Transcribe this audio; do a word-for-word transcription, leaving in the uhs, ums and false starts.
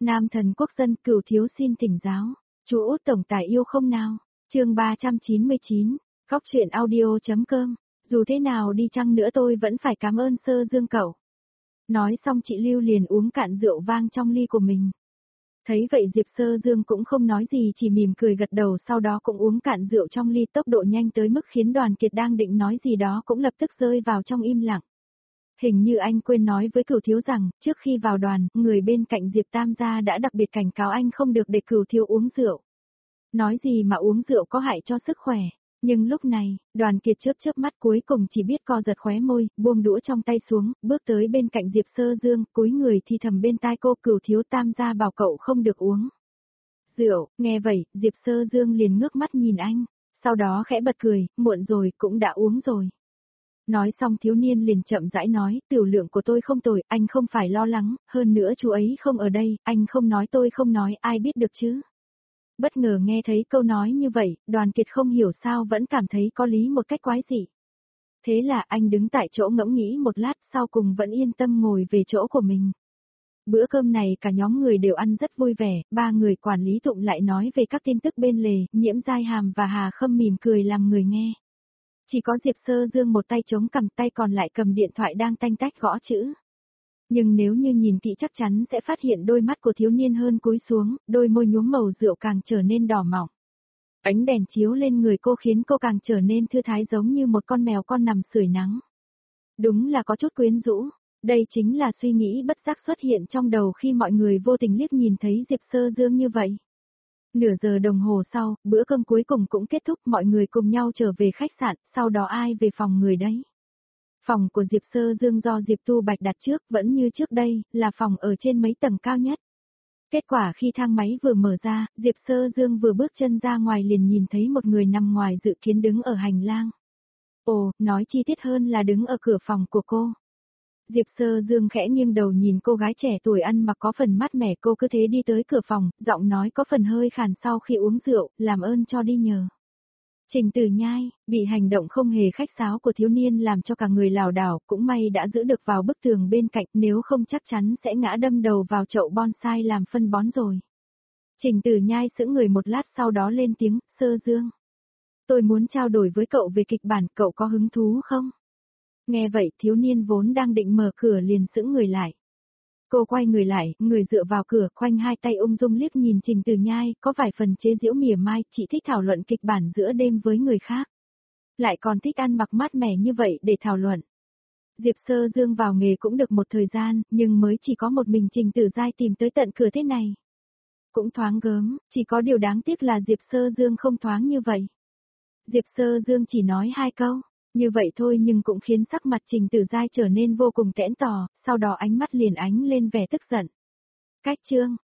Nam thần quốc dân Cửu thiếu xin thỉnh giáo. Chú Út tổng tài yêu không nào? Chương ba trăm chín mươi chín, Góc truyện audio.com. Dù thế nào đi chăng nữa tôi vẫn phải cảm ơn Sơ Dương cậu. Nói xong chị Lưu liền uống cạn rượu vang trong ly của mình. Thấy vậy Diệp Sơ Dương cũng không nói gì, chỉ mỉm cười gật đầu, sau đó cũng uống cạn rượu trong ly, tốc độ nhanh tới mức khiến Đoàn Kiệt đang định nói gì đó cũng lập tức rơi vào trong im lặng. Hình như anh quên nói với Cửu thiếu rằng, trước khi vào đoàn, người bên cạnh Diệp Tam gia đã đặc biệt cảnh cáo anh không được để Cửu thiếu uống rượu. Nói gì mà uống rượu có hại cho sức khỏe. Nhưng lúc này, Đoàn Kiệt chớp chớp mắt, cuối cùng chỉ biết co giật khóe môi, buông đũa trong tay xuống, bước tới bên cạnh Diệp Sơ Dương, cúi người thì thầm bên tai cô, Cửu thiếu Tam gia bảo cậu không được uống rượu. Nghe vậy, Diệp Sơ Dương liền ngước mắt nhìn anh, sau đó khẽ bật cười, muộn rồi, cũng đã uống rồi. Nói xong thiếu niên liền chậm rãi nói, tiểu lượng của tôi không tồi, anh không phải lo lắng, hơn nữa chú ấy không ở đây, anh không nói tôi không nói, ai biết được chứ. Bất ngờ nghe thấy câu nói như vậy, Đoàn Kiệt không hiểu sao vẫn cảm thấy có lý một cách quái dị. Thế là anh đứng tại chỗ ngẫm nghĩ một lát, sau cùng vẫn yên tâm ngồi về chỗ của mình. Bữa cơm này cả nhóm người đều ăn rất vui vẻ, ba người quản lý tụng lại nói về các tin tức bên lề, Nhiễm Giai Hàm và Hà Khâm mỉm cười làm người nghe. Chỉ có Diệp Sơ Dương một tay chống cằm, tay còn lại cầm điện thoại đang tanh tách gõ chữ. Nhưng nếu như nhìn kỹ chắc chắn sẽ phát hiện đôi mắt của thiếu niên hơn cúi xuống, đôi môi nhuốm màu rượu càng trở nên đỏ mọng. Ánh đèn chiếu lên người cô khiến cô càng trở nên thư thái giống như một con mèo con nằm sưởi nắng. Đúng là có chút quyến rũ, đây chính là suy nghĩ bất giác xuất hiện trong đầu khi mọi người vô tình liếc nhìn thấy Diệp Sơ Dương như vậy. Nửa giờ đồng hồ sau, bữa cơm cuối cùng cũng kết thúc, mọi người cùng nhau trở về khách sạn, sau đó ai về phòng người đấy. Phòng của Diệp Sơ Dương do Diệp Tu Bạch đặt trước, vẫn như trước đây, là phòng ở trên mấy tầng cao nhất. Kết quả khi thang máy vừa mở ra, Diệp Sơ Dương vừa bước chân ra ngoài liền nhìn thấy một người nằm ngoài dự kiến đứng ở hành lang. Ồ, nói chi tiết hơn là đứng ở cửa phòng của cô. Diệp Sơ Dương khẽ nghiêng đầu nhìn cô gái trẻ tuổi ăn mặc có phần mát mẻ, cô cứ thế đi tới cửa phòng, giọng nói có phần hơi khàn sau khi uống rượu, làm ơn cho đi nhờ. Trình Tử Nhai, bị hành động không hề khách sáo của thiếu niên làm cho cả người lảo đảo, cũng may đã giữ được vào bức tường bên cạnh, nếu không chắc chắn sẽ ngã đâm đầu vào chậu bonsai làm phân bón rồi. Trình Tử Nhai sững người một lát sau đó lên tiếng, Sơ Dương. Tôi muốn trao đổi với cậu về kịch bản, cậu có hứng thú không? Nghe vậy thiếu niên vốn đang định mở cửa liền sững người lại. Cô quay người lại, người dựa vào cửa, khoanh hai tay ung dung liếc nhìn Trình Tử Nhai, có vài phần chế giễu mỉa mai, chị thích thảo luận kịch bản giữa đêm với người khác. Lại còn thích ăn mặc mát mẻ như vậy để thảo luận. Diệp Sơ Dương vào nghề cũng được một thời gian, nhưng mới chỉ có một mình Trình Tử Giai tìm tới tận cửa thế này. Cũng thoáng gớm, chỉ có điều đáng tiếc là Diệp Sơ Dương không thoáng như vậy. Diệp Sơ Dương chỉ nói hai câu. Như vậy thôi nhưng cũng khiến sắc mặt Trình Tử Giai trở nên vô cùng tẽn tò, sau đó ánh mắt liền ánh lên vẻ tức giận. Cách chương,